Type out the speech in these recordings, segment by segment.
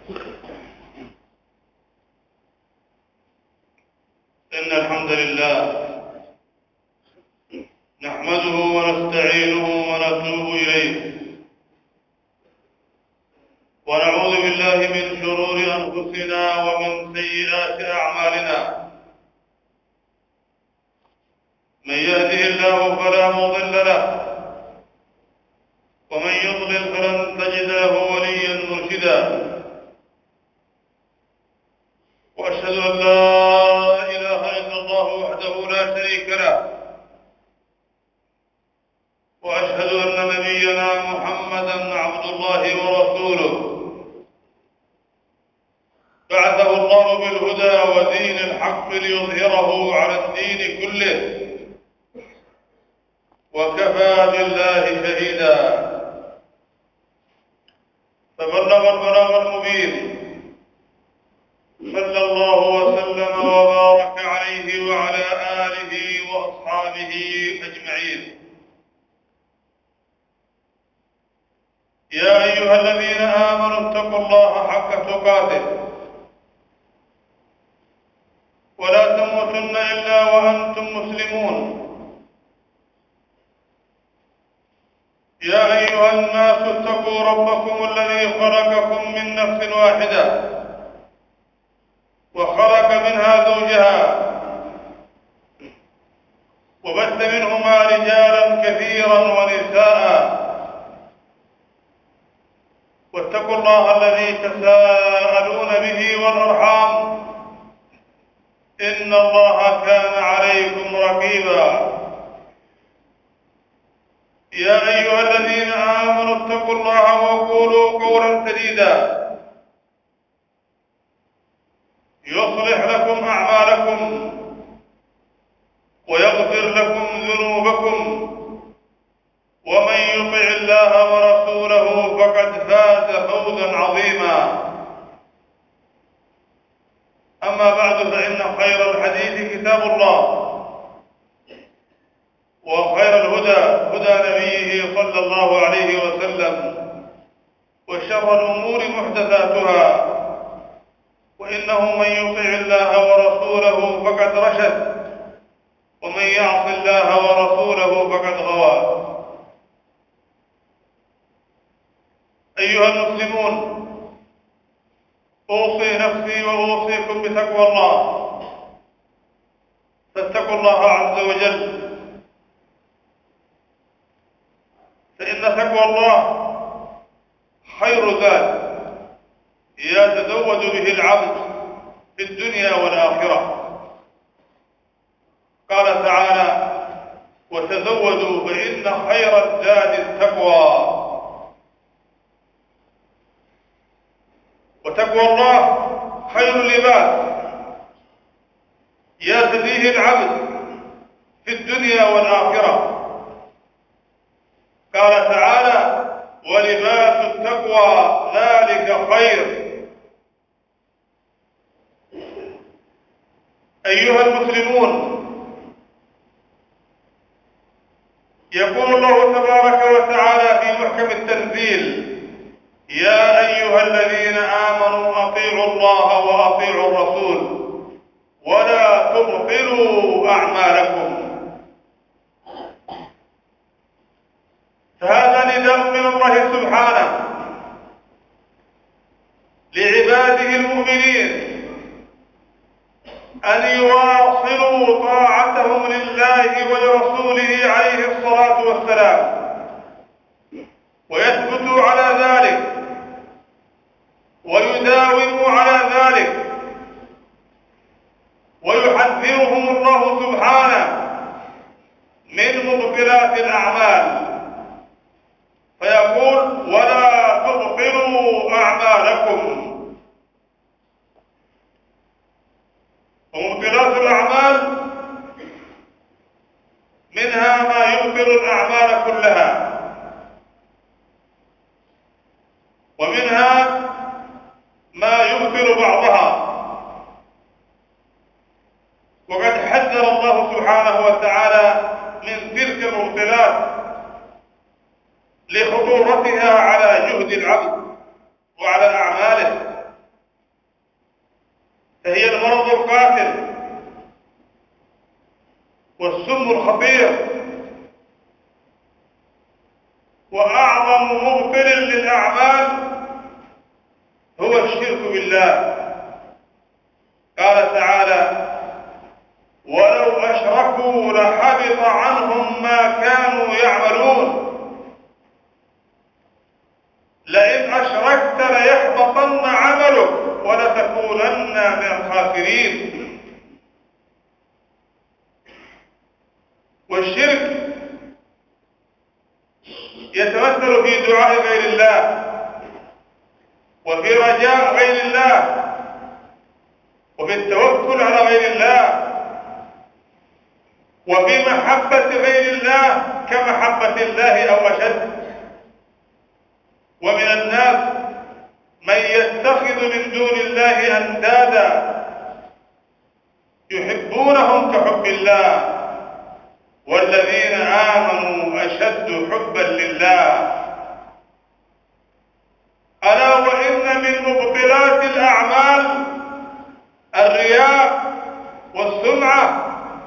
إن الحمد لله نحمده ونستعينه ونتوب إليه، ونعوذ بالله من شرور أنفسنا ومن سيئات أعمالنا. من يهده الله فلا مضل له، ومن يضلل فلن تجد له وليا مرشدا. وأشهد أن لا إله إلا الله وحده لا شريك له، وأشهد أن نبينا محمدا عبد الله ورسوله، بعثه الله بالهدى ودين الحق ليظهره على الدين كله، وكفى بالله شهيدا. فبلغ البلاغ المبين، صلى الله وسلم وبارك عليه وعلى آله وأصحابه أجمعين. يا أيها الذين آمنوا اتقوا الله حق تقاته، ولا تموتن إلا وأنتم مسلمون. يا أيها الناس اتقوا ربكم الذي خلقكم من نفس واحدة، وخلق منها زوجها، وبث منهما رجالا كثيرا ونساء. واتقوا الله الذي تساءلون به والأرحام، إن الله كان عليكم رقيبا. يا أيها الذين آمنوا اتقوا الله وقولوا قولا سديدا يصلح لكم أعمالكم ويغفر لكم ذنوبكم، ومن يطع الله ورسوله فقد فاز فوزا عظيما. أما بعد، فإن خير الحديث كتاب الله، وخير الهدى هدى نبيه صلى الله عليه وسلم، وشر الأمور محدثاتها، وإنه من يطع الله ورسوله فقد رشد، ومن يعص الله ورسوله فقد غوى. أيها المسلمون، أوصي نفسي وأوصيكم بتقوى الله. فاتقوا الله عز وجل، فإن تقوى الله خير زاد يتزود به العبد في الدنيا والآخرة. قال تعالى: وتزودوا فإن خير الزاد التقوى. وتقوى الله خير لباس يرتديه العبد في الدنيا والآخرة. قال تعالى: ولباس التقوى ذلك خير. أيها المسلمون، يقول الله تبارك وتعالى في محكم التنزيل: يا أيها الذين آمنوا أطيعوا الله وأطيعوا الرسول ولا تبطلوا أعمالكم. فهذا نداء من الله سبحانه لعباده المؤمنين أن يواصلوا طاعتهم لله ولرسوله عليه الصلاة والسلام، ويثبتوا على ذلك ويداوموا على ذلك. ويحذرهم الله سبحانه من مبطلات الأعمال، فيقول: ولا تبطلوا أعمالكم. ومبطلات الأعمال منها ما يبطل الأعمال كلها، ومنها ما يبطل بعضها. وقد حذر الله سبحانه وتعالى من تلك المبطلات لخطورتها على جهد العبد وعلى أعماله. فهي المرض القاتل والسم الخطير، وأعظم مبطل للأعمال هو الشرك بالله. قال تعالى: ولو أشركوا لحبط عنهم ما كانوا يعملون. لئن أشركت ليحبطن عملك ولتكونن من الخاسرين. والشرك يتمثل في دعاء غير الله، وفي رجاء غير الله، وفي التوكل على غير الله، وفي محبة غير الله كمحبة الله أو أشد. ومن الناس من يتخذ من دون الله أندادا يحبونهم كحب الله، والذين آمنوا أشد حبا لله. ألا وإن من مبطلات الأعمال الرياء والسمعة،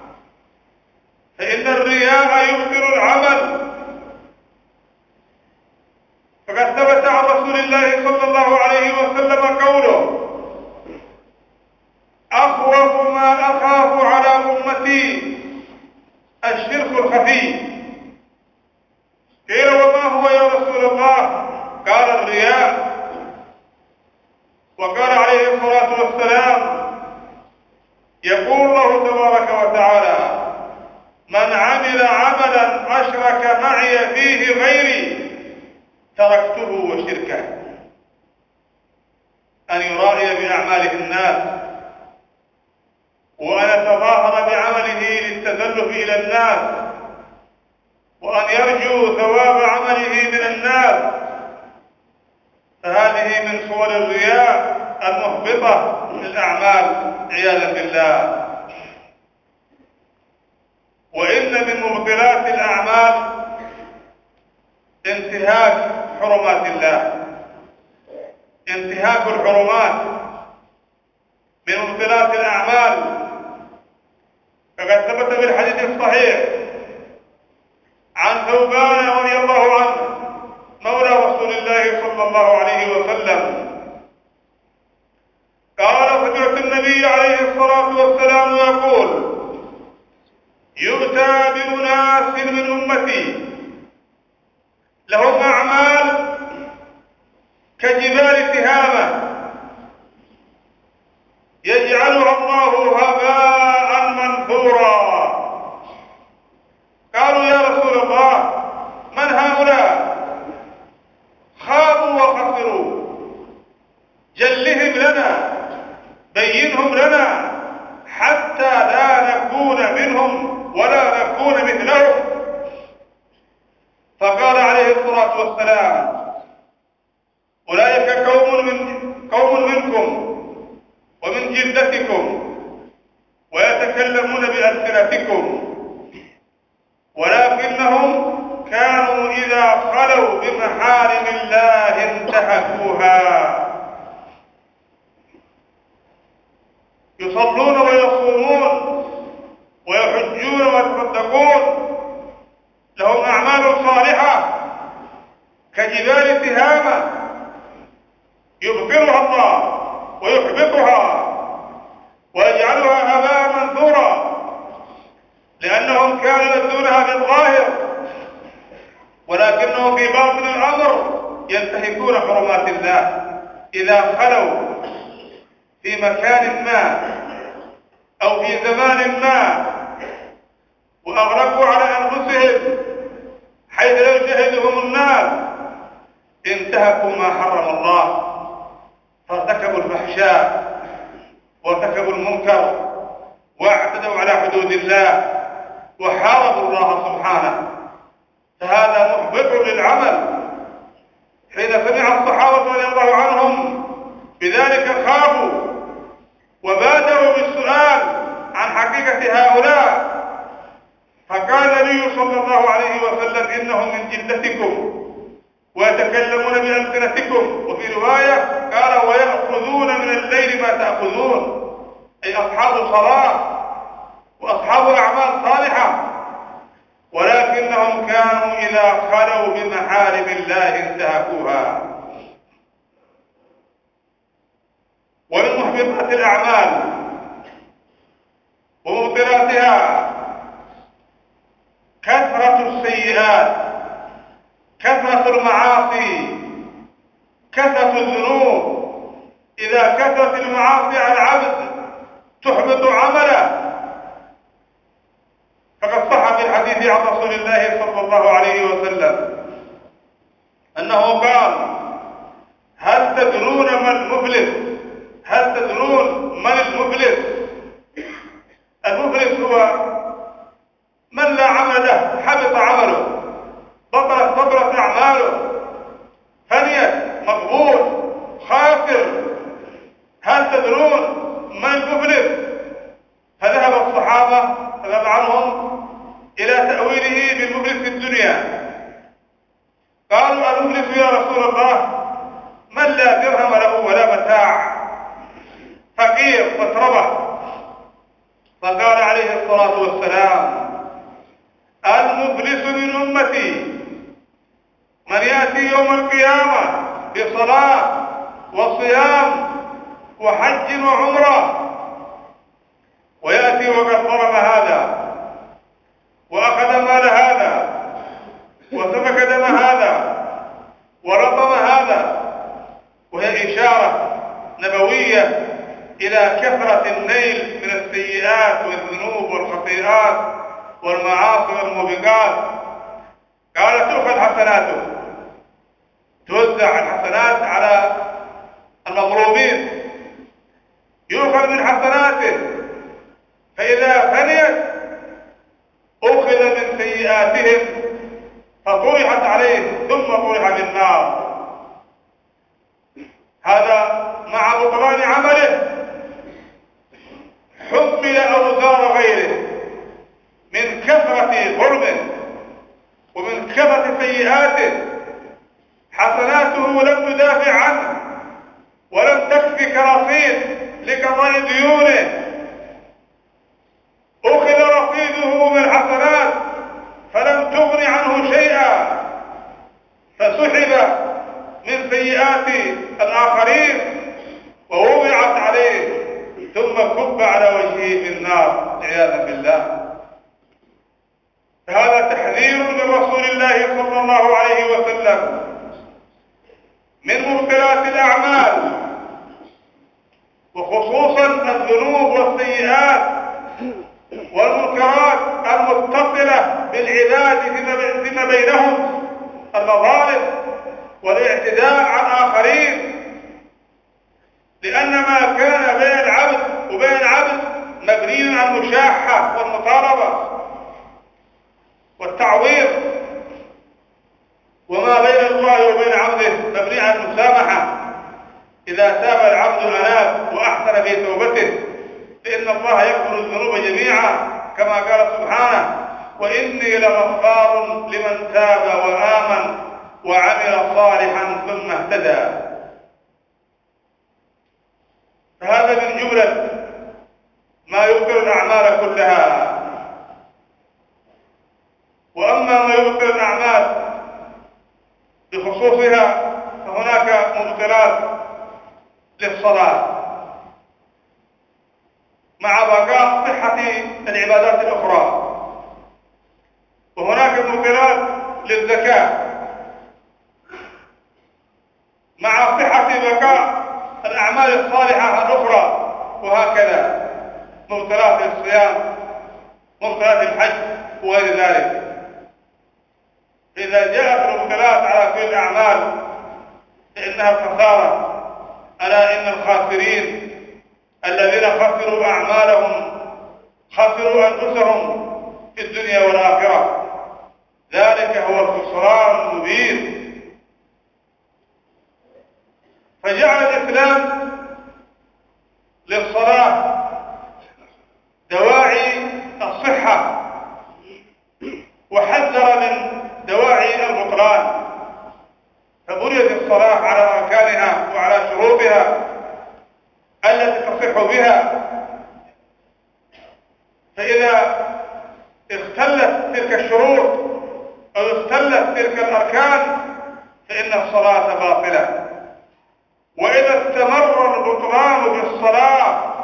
فإن الرياء يبطل العمل. فقد ثبت عن رسول الله صلى الله عليه وسلم قوله: أخوف ما أخاف على أمتي الشرك الخفي. قيل: وما هو يا رسول الله؟ قال: الرياء. وقال عليه الصلاة والسلام: يقول الله تبارك وتعالى: من عمل عملا أشرك معي فيه غيري تركته وشركه. أن يرائي بأعماله الناس، وأن يتظاهر بعمله للتزلف إلى الناس، وأن يرجو ثواب عمله من الناس، فهذه من صور الرياء المحبطة للأعمال عياذا بالله. وإن من مبطلات الأعمال انتهاك حرمات الله. انتهاك الحرمات من مبطلات الأعمال. فقد ثبت في الحديث الصحيح عن ثوبان رضي الله عنه مولى رسول الله صلى الله عليه وسلم قال: سمعت النبي عليه الصلاة والسلام يقول: يؤتى بأناس من أمتي لهم أعمال كجبال تهامة يجعلها الله هباء منثورا. قالوا: يا رسول الله، من هؤلاء؟ خابوا وخسروا، جلهم لنا، بينهم لنا حتى لا نكون منهم ولا نكون مثلهم. فقال عليه الصلاة والسلام: أولئك قوم منكم ومن جلدتكم ويتكلمون بألسنتكم، ولكنهم كانوا إذا خلوا بمحارم الله انتهكوها. يصلون ويصومون ويحجون ويتصدقون، لهم أعمال صالحة كجبال تهامة يبطلها الله ويحبطها ويجعلها هباء منثورا، لأنهم كانوا يؤدونها بالظاهر، ولكنهم في باطن الأمر ينتهكون حرمات الله. إذا خلوا في مكان ما أو في زمان ما وأغلقوا على أنفسهم حيث لا يشاهدهم الناس انتهكوا ما حرم الله، فارتكبوا الفحشاء وارتكبوا المنكر واعتدوا على حدود الله وحاربوا الله سبحانه. فهذا محبط للعمل. حين سمع الصحابة رضي الله عنهم بذلك خافوا وبادروا بالسؤال عن حقيقة هؤلاء، فقال النبي صلى الله عليه وسلم: إنهم من جلدتكم ويتكلمون بألسنتكم. وفي رواية قال: ويأخذون من الليل ما تأخذون. صلاة وأصحاب أعمال صالحة، ولكنهم كانوا إذا خلوا بمحارم الله انتهكوها. ومن محبطات الأعمال ومبطلاتها كثرة السيئات، كثرة المعاصي، كثرة الذنوب. إذا كثرت المعاصي على العبد تحبط عمله. فقد صح في الحديث عن رسول الله صلى الله عليه وسلم أنه قال: هل تدرون من المفلس؟ هل تدرون من المفلس؟ المفلس هو من لا عمل له، حبط عمله، بطلت أعماله، فنيت، مقبول، خاسر. هل تدرون من المفلس؟ فذهب الصحابة رضي الله عنهم إلى تأويله بالمفلس في الدنيا. قالوا: المفلس يا رسول الله من لا درهم له ولا متاع، فقير متربة. فقال عليه الصلاة والسلام: المفلس من أمتي من يأتي يوم القيامة بصلاة وصيام وحج وعمرة، ويأتي وقد ظلم هذا وأخذ مال هذا وسفك دم هذا ولطم هذا، وهي إشارة نبوية إلى كثرة النيل من السيئات والذنوب والخطيئات والمعاصي والموبقات. قال: تؤخذ حسناته، توزع الحسنات على المظلومين، يؤخذ من حسناته، فإذا فنيت أخذ من سيئاتهم فطرحت عليه ثم طرح في النار. هذا مع بطلان عمله حمل أوزار غيره من كثرة ظلمه ومن كثرة سيئاته. حسناته لم تدافع عنه ولم تكفي كرصيد لقضاء ديونه. أخذ رصيده من الحسنات فلم تغن عنه شيئا، فسحب من سيئات الآخرين ووضعت عليه ثم كب على وجهه في النار عياذا بالله. فهذا تحذير من رسول الله صلى الله عليه وسلم من مبطلات الأعمال، وخصوصا الذنوب والسيئات والمنكرات المتصلة بالعباد فيما بينهم، المظالم والاعتداء على الآخرين. لأن ما كان بين العبد وبين العبد مبني على المشاحة والمطالبة والتعويض، وما بين الله وبين عبده مبني على المسامحة. إذا تاب العبد أناب وأحسن في توبته، لأن الله يغفر الذنوب جميعا كما قال سبحانه: وإني لغفار لمن تاب وآمن وعمل صالحا ثم اهتدى. فهذا من جملة ما يبطل الأعمال كلها. وأما ما يبطل الأعمال بخصوصها فهناك مبطلات للصلاة مع بقاء صحة العبادات الأخرى، وهناك مبطلات للزكاة مع صحة بقاء الأعمال الصالحة الأخرى، وهكذا مبطلات للصيام، مبطلات الحج وغير ذلك. إذا جاءت المبطلات على كل الأعمال فإنها الخسارة. ألا إن الخاسرين الذين خسروا أعمالهم خسروا أنفسهم في الدنيا والآخرة، ذلك هو الخسران المبين. فجعل الإسلام للصلاة دواعي الصحة، وحذر من دواعي البطلان، فبنيت الصلاة على أركانها وعلى شروطها التي تصح بها. فإذا اختلت تلك الشروط أو اختلت تلك الأركان فإن الصلاة باطلة. وإذا استمر البطلان بالصلاة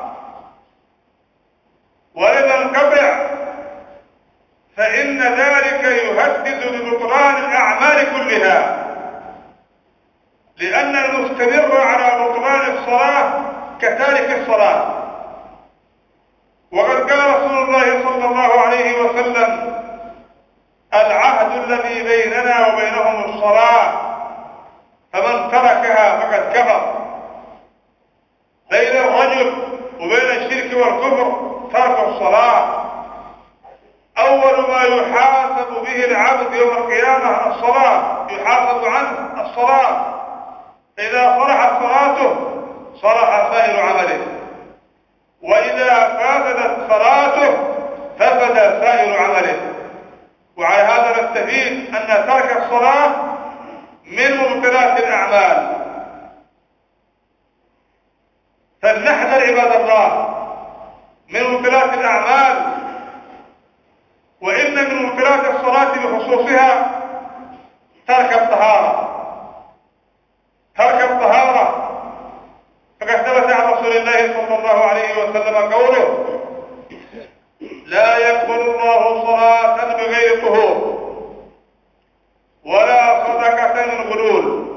ولم ينقطع فإن ذلك يهدد ببطلان الأعمال كلها، لأن المستمر على بطلان الصلاة كتارك الصلاة. وقد قال رسول الله صلى الله عليه وسلم: العهد الذي بيننا وبينهم الصلاة فمن تركها فقد كفر. بين الرجل وبين الشرك والكفر ترك الصلاة. أول ما يحاسب به العبد يوم القيامة الصلاة، يحاسب عنه الصلاة. فإذا صلحت صلاته صلح سائر عمله، وإذا فسدت صلاته فسد سائر عمله. وعلى هذا نستفيد أن ترك الصلاة من مبطلات الأعمال. فلنحذر عباد الله من مبطلات الأعمال. وإن من مبطلات الصلاة بخصوصها ترك الطهارة. فقد ثبت عن رسول الله صلى الله عليه وسلم قوله: لا يقبل الله صلاة بغير طهور ولا صدقة من غلول.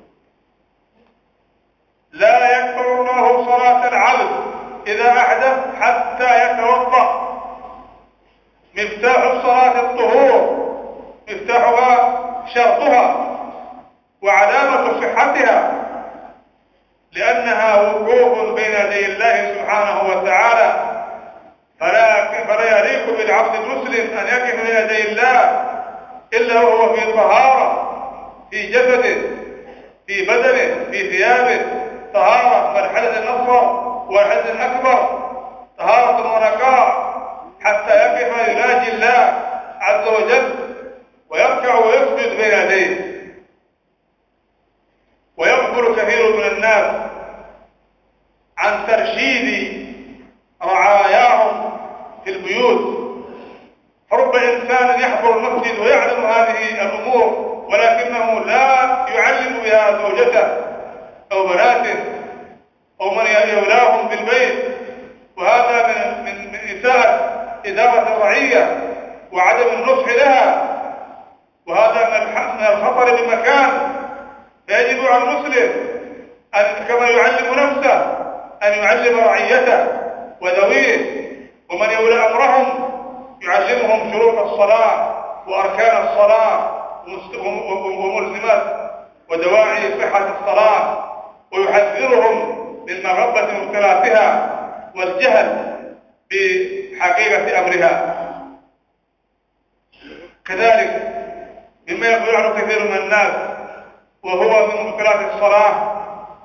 لا يقبل الله صلاة العبد إذا أحدث حتى يتوضأ. مفتاح الصلاة الطهور، مفتاحها شرطها وعلامة صحتها، لأنها وقوف بين يدي الله سبحانه وتعالى. فلا يليق بالعبد المسلم أن يقف بين يدي الله إلا وهو في طهارة، في جسده، في بدنه، في ثيابه، طهارة من الحدث الأصغر والحدث الأكبر، طهارة ونقاء، حتى يقف يناجي الله عز وجل ويركع ويسجد بين يديه. ويغفل كثير من الناس عن ترشيد رعاياهم في البيوت. فرب إنسان يحضر المسجد ويعلم هذه الأمور ولكنه لا يعلم بها زوجته أو بناته أو من يولاهم في البيت. وهذا من إساءة إدارة الرعية وعدم النصح لها، وهذا من الخطر بمكان. فيجب على المسلم أن كما يعلم نفسه أن يعلم رعيته وذويه ومن يولى أمرهم، يعلمهم شروط الصلاة وأركان الصلاة وملزمات ودواعي صحة الصلاة، ويحذرهم من مغبة مبتلاتها والجهل بحقيقة أمرها. كذلك مما يقول عنه كثير من الناس وهو من مبطلات الصلاة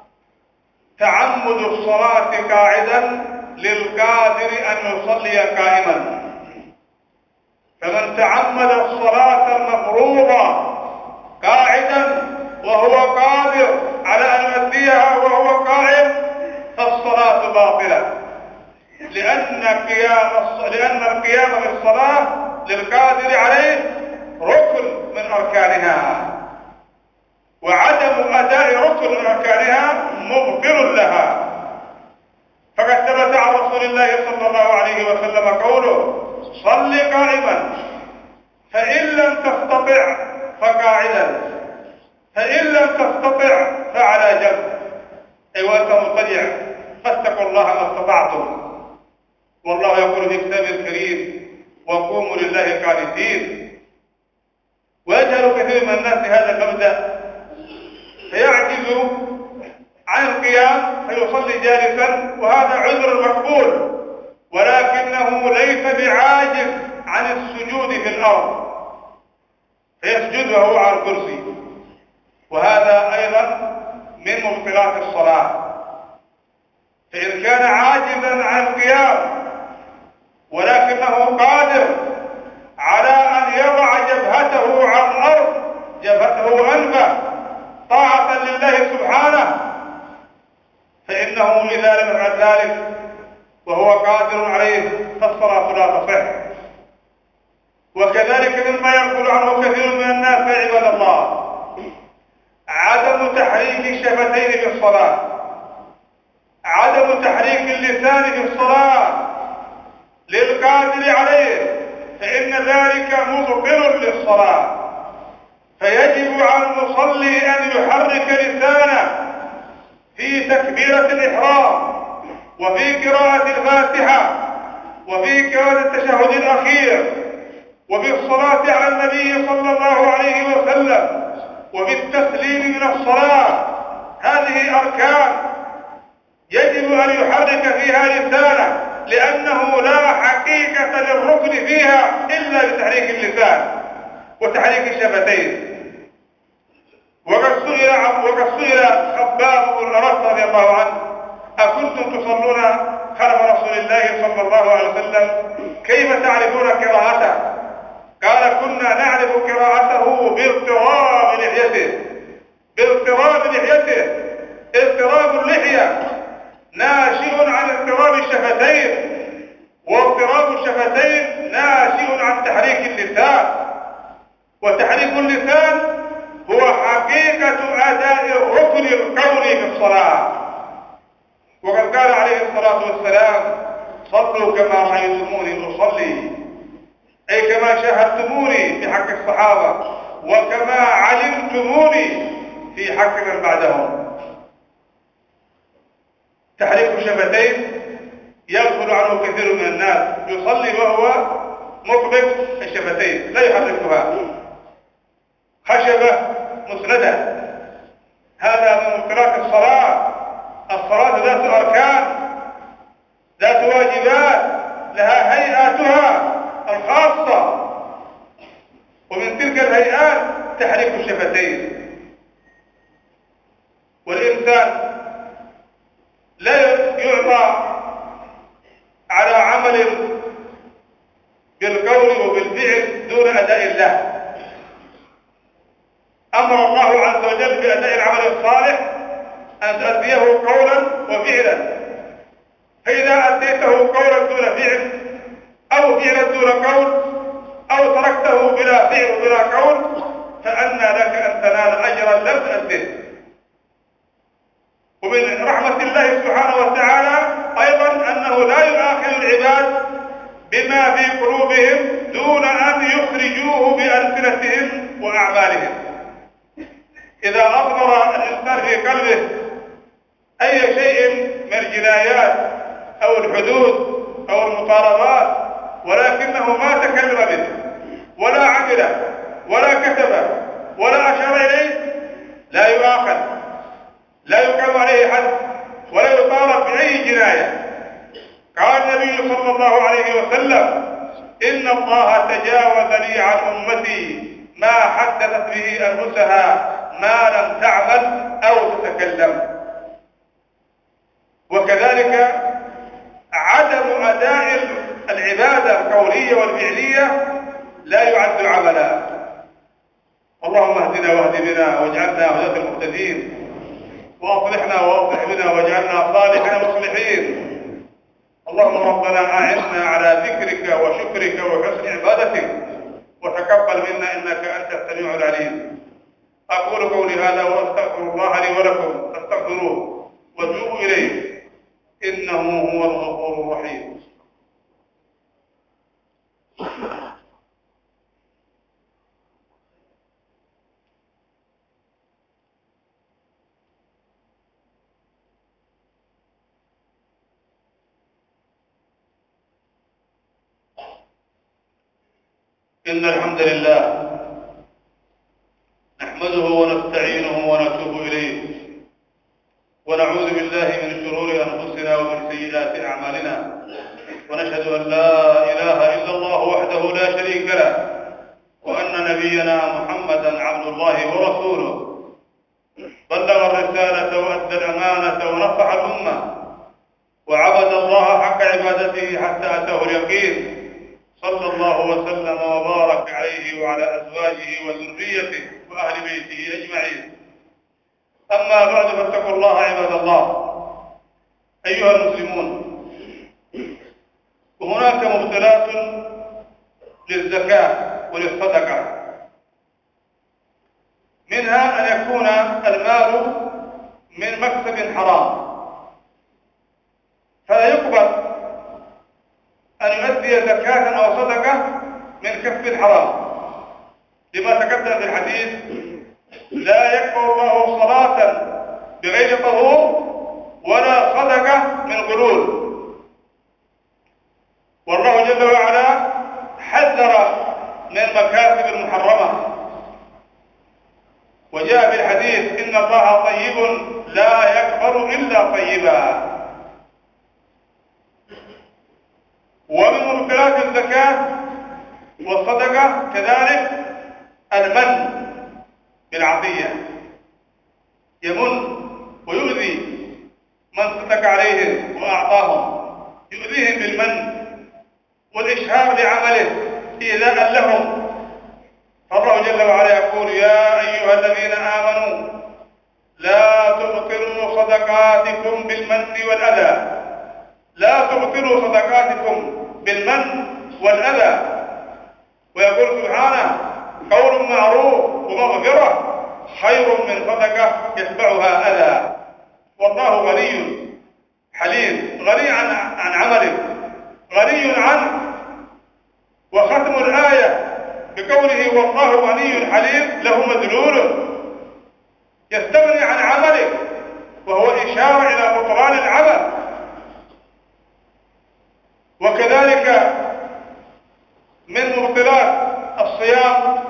تعمد الصلاة قاعدا للقادر أن يصلي قائما. فمن تعمد الصلاة المفروضة قاعدا وهو قادر على أن يؤديها وهو قائم فالصلاة باطلة، لأن القيام بالصلاة للقادر عليه ركن من أركانها، وعدم أداء ركن من أركانها مبطل لها. فقد ثبت عن رسول الله صلى الله عليه وسلم قوله: صل قائما، فإن لم تستطع فقاعدا، فإن لم تستطع فعلى جنب. أي وأنت مضطجع فاتقوا الله ما استطعتم. والله يقول في كتابه الكريم: وقوموا لله قانتين. ويجهل كثير من الناس هذا المبدأ فيعجز عن القيام فيصلي جالسا، وهذا عذر مقبول، ولكنه ليس بعاجز عن السجود في الأرض فيسجد وهو على الكرسي، وهذا أيضا من مبطلات الصلاة. فإن كان عاجزا عن القيام ولكنه قادر على أن يضع جبهته على الأرض، جبهته وأنفه طاعة لله سبحانه، فإنه إذا لم يفعل ذلك وهو قادر عليه فالصلاة لا تصح. وكذلك مما يغفل عنه كثير من الناس يا عباد الله عدم تحريك الشفتين في الصلاة، عدم تحريك اللسان في الصلاة للقادر عليه، فإن ذلك مبطل للصلاة. فيجب على المصلي أن يحرك لسانه في تكبيرة الإحرام وفي قراءة الفاتحة وفي قراءة التشهد الأخير وفي الصلاة على النبي صلى الله عليه وسلم وفي التسليم من الصلاة. هذه أركان يجب أن يحرك فيها لسانه، لأنه لا حقيقة للركن فيها إلا بتحريك اللسان وتحريك الشفتين. وقد سئل خباب بن الأرت رضي الله عنه: أكنتم تصلون خلف رسول الله صلى الله عليه وسلم كيف تعرفون قراءته؟ قال: كنا نعرف قراءته باضطراب لحيته. باضطراب لحيته. اضطراب اللحية ناشئ عن اضطراب الشفتين، واضطراب الشفتين ناشئ عن تحريك اللسان، وتحريك اللسان هو حقيقة أداء الركن القولي في الصلاة. وقد قال عليه الصلاة والسلام: صلوا كما رأيتموني أصلي، أي كما شاهدتموني في حق الصحابة وكما علمتموني في حق من بعدهم. تحريك الشفتين يغفل عنه كثير من الناس، يصلي وهو مقبض الشفتين لا يحركها، خشبة مسندة. هذا من مبطلات الصلاة. الصلاة ذات أركان، ذات واجبات، لها هيئاتها الخاصة، ومن تلك الهيئات تحريك الشفتين. والإنسان لا يعطى على عمل بالقول وبالفعل دون أداء الله. أمر الله عز وجل بأداء العمل الصالح أن تؤديه قولا وفعلا، فإذا أديته قولا دون فعل أو فعلا دون قول أو تركته بلا فعل وبلا قول فأنى لك أن تنال أجرا لم تؤديه. ومن رحمة الله سبحانه وتعالى أيضا أنه لا يؤاخذ العباد بما في قلوبهم دون أن يخرجوه بألسنتهم وأعمالهم. إذا أضمر الإنسان في قلبه أي شيء من الجنايات أو الحدود أو المطالبات ولكنه ما تكلم به ولا عمل ولا كتب ولا أشار إليه لا يؤاخذ، لا يقام عليه حد ولا يطالب بأي جناية. قال النبي صلى الله عليه وسلم: إن الله تجاوز لي عن أمتي ما حدثت به أنفسها ما لم تعمل أو تتكلم. وكذلك عدم أداء العبادة القولية والفعلية لا يعد عملا. اللهم اهدنا واهد بنا واجعلنا هداة المهتدين، واصلحنا واصلح بنا واجعلنا صالحين مصلحين. اللهم ربنا أعنا على ذكرك وشكرك وحسن عبادتك، وتقبل منا إنك أنت السميع العليم. أقول قولي هذا وأستغفر الله لي ولكم فاستغفروه وتوبوا إليه إنه هو الغفور الرحيم. إن الحمد لله نحمده ونستعينه ونتوب إليه، ونعوذ بالله من شرور أنفسنا ومن سيئات أعمالنا، ونشهد أن لا إله إلا الله وحده لا شريك له، وأن نبينا محمدا عبد الله ورسوله، بلغ الرسالة وأدى الأمانة ونصح الأمة وعبد الله حق عبادته حتى أتاه اليقين، صلى الله وسلم وبارك عليه وعلى أزواجه وذريته وأهل بيته أجمعين. أما بعد فاتقوا الله عباد الله. أيها المسلمون، هناك مبطلات للزكاة وللصدقة، منها أن يكون المال من مكسب حرام، فلا يقبل أن يؤدي زكاة أو صدقة من كسب حرام، لما تقدم في الحديث: لا يقبل الله صلاة بغير طهور ولا صدقة من غلول. والله جل وعلا حذر من المكاسب المحرمة، وجاء في الحديث: إن الله طيب لا يقبل إلا طيبا. ومن مبطلات الزكاة والصدقة كذلك المن بالعطية، يمن ويؤذي من صدق عليهم وأعطاهم، يؤذيهم بالمن والإشهار بعمله إيذاء لهم. فالله جل وعلا يقول: يا أيها الذين آمنوا لا تبطلوا صدقاتكم بالمن والأذى، لا تبطلوا صدقاتكم بالمن والأذى. ويقول سبحانه: قول معروف ومغفرة خير من صدقة يتبعها أذى. والله غني حليم، غني عن عملك، غني عنك. وختم الآية بقوله: والله غني حليم له مدلول، يستغني عن عملك، وهو إشارة إلى بطلان العمل. وكذلك من مبطلات الصيام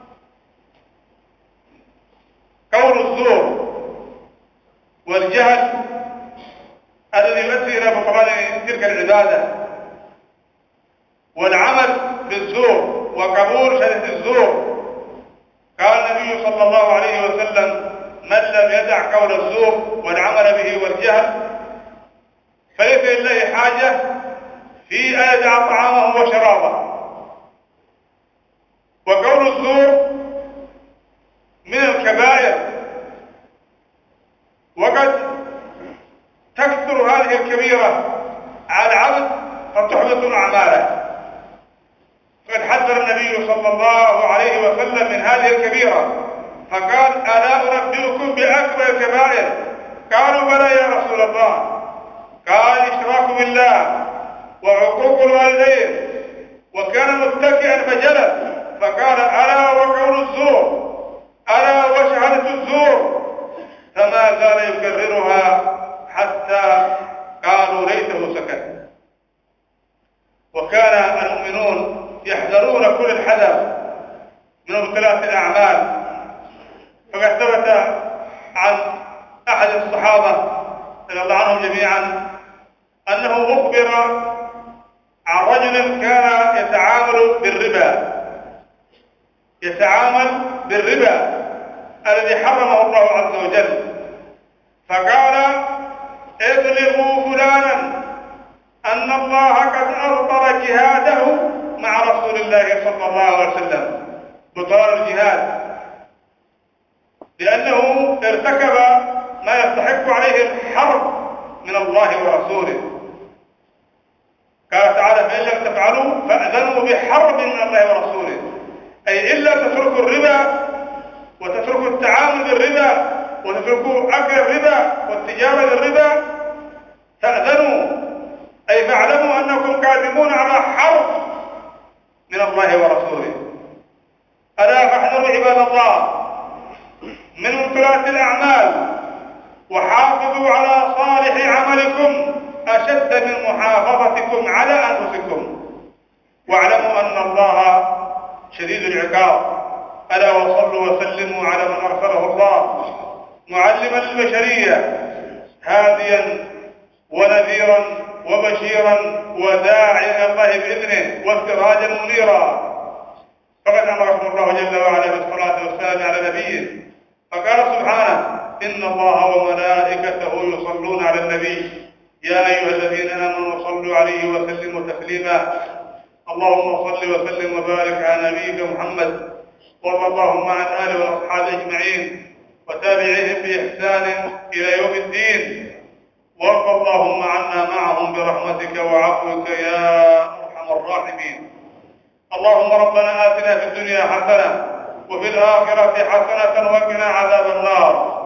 قول الزور والجهل الذي يؤدي إلى بطلان تلك العبادة، والعمل بالزور وقبول شهادة الزور. قال النبي صلى الله عليه وسلم: من لم يدع قول الزور والعمل به والجهل فليس لله حاجة في أن يدع طعامه وشرابه. وقول الزور من الكبائر، وقد تكثر هذه الكبيرة على العبد فتحبط أعماله. فقد حذر النبي صلى الله عليه وسلم من هذه الكبيرة فقال: ألا أنبئكم بأكبر الكبائر؟ قالوا: بلى يا رسول الله. قال: الإشراك بالله وعقوق الوالدين. وكان متكئا فجلس فقال: ألا وقول الزور، ألا وشهادة الزور. فما زال يكررها حتى قالوا ليته سكت. وكان المؤمنون يحذرون كل الحذر من مبطلات الأعمال. فقد ثبت عن أحد الصحابة رضي الله عنهم جميعا أنه أخبر عن رجل كان يتعامل بالربا الذي حرمه الله عز وجل، فقال: ابلغوا فلانا أن الله قد أبطل جهاده مع رسول الله صلى الله عليه وسلم، بطلان الجهاد، لأنه ارتكب ما يستحق عليه الحرب من الله ورسوله. قال تعالى: فإن لم تفعلوا فأذنوا بحرب من الله ورسوله، أي إلا تتركوا الربا وتتركوا التعامل بالربا وتتركوا أكل الربا والتجارة بالربا فأذنوا، أي فاعلموا أنكم قادمون على حرب من الله ورسوله. ألا فاحذروا عباد الله من مبطلات الأعمال، وحافظوا على صالح عملكم أشد من محافظتكم على أنفسكم، واعلموا أن الله شديد العقاب. ألا وصلوا وسلموا على من أرسله الله معلما للبشرية هاديا ونذيرا وبشيرا وداعيا إلى الله بإذنه وسراجا منيرا. فقد أمركم الله جل وعلا بالصلاة والسلام على نبيه، فقال سبحانه: إن الله وملائكته يصلون على النبي يا أيها الذين آمنوا صلوا عليه وسلموا تسليما. اللهم صل وسلم وبارك على نبيك محمد، وارض اللهم عن آله وأصحابه أجمعين وتابعيهم بإحسان إلى يوم الدين، وارض اللهم عنا معهم برحمتك وعفوك يا أرحم الراحمين. اللهم ربنا آتنا في الدنيا حسنة وفي الآخرة حسنة وقنا عذاب النار.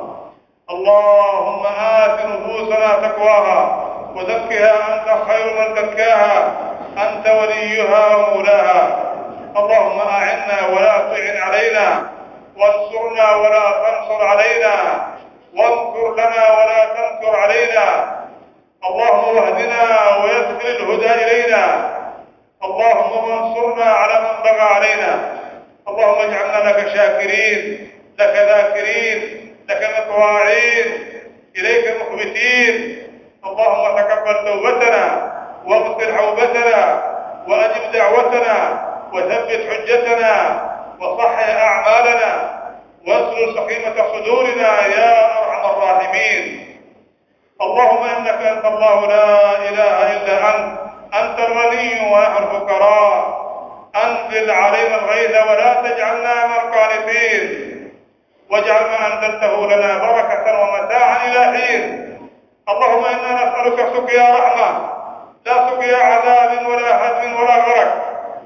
اللهم آت نفوسنا تقواها وزكها أنت خير من زكاها، أنت وليها ومولاها. اللهم أعنا ولا تعن علينا، وانصرنا ولا تنصر علينا، وانصر لنا ولا تنصر علينا. اللهم واهدنا ويسر الهدى إلينا. اللهم وانصرنا على من بغى علينا. اللهم اجعلنا لك شاكرين، لك ذاكرين، لك مطواعين، إليك مخبتين. اللهم تقبل توبتنا واغفر حوبتنا وأجب دعوتنا وثبت حجتنا وصحح أعمالنا واسلل سقيمة صدورنا يا أرحم الراحمين. اللهم إنك أنت الله لا إله إلا أنت الغني ونحن الفقراء. أنزل علينا الغيث ولا تجعلنا من القانطين، واجعل ما أنزلته لنا بركة ومتاعا إلى حين. اللهم إنا نسألك سقيا رحمة لا سقيا عذاب ولا هدم ولا غرق.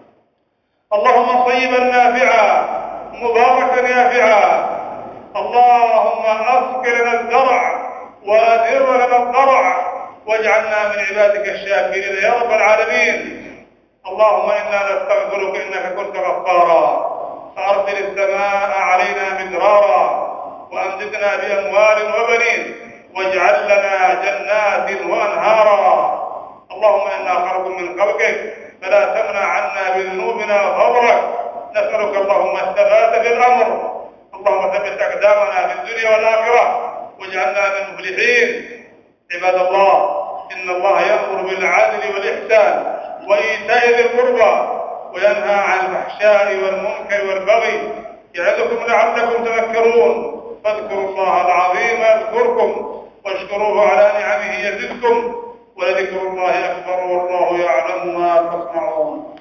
اللهم صيبا نافعا مباركا يافعا. اللهم أسق لنا الزرع وأدر لنا الضرع، واجعلنا من عبادك الشاكرين يا رب العالمين. اللهم إنا نستغفرك إنك كنت غفارا، فأرسل السماء علينا مدرارا وأمددنا بأموال وبنين واجعل لنا جنات وأنهارا. اللهم إنا خلق من خلقك فلا تمنع عنا بذنوبنا فضلك. نسألك اللهم الثبات في الأمر. اللهم ثبت أقدامنا في الدنيا والآخرة واجعلنا من المفلحين. عباد الله، إن الله يأمر بالعدل والإحسان وإيتاء ذي القربى وينهى عن الفحشاء والمنكر والبغي يعظكم لعلكم تذكرون. فاذكروا الله العظيم يذكركم واشكروه على نعمه يزدكم ولذكر الله أكبر والله يعلم ما تصنعون.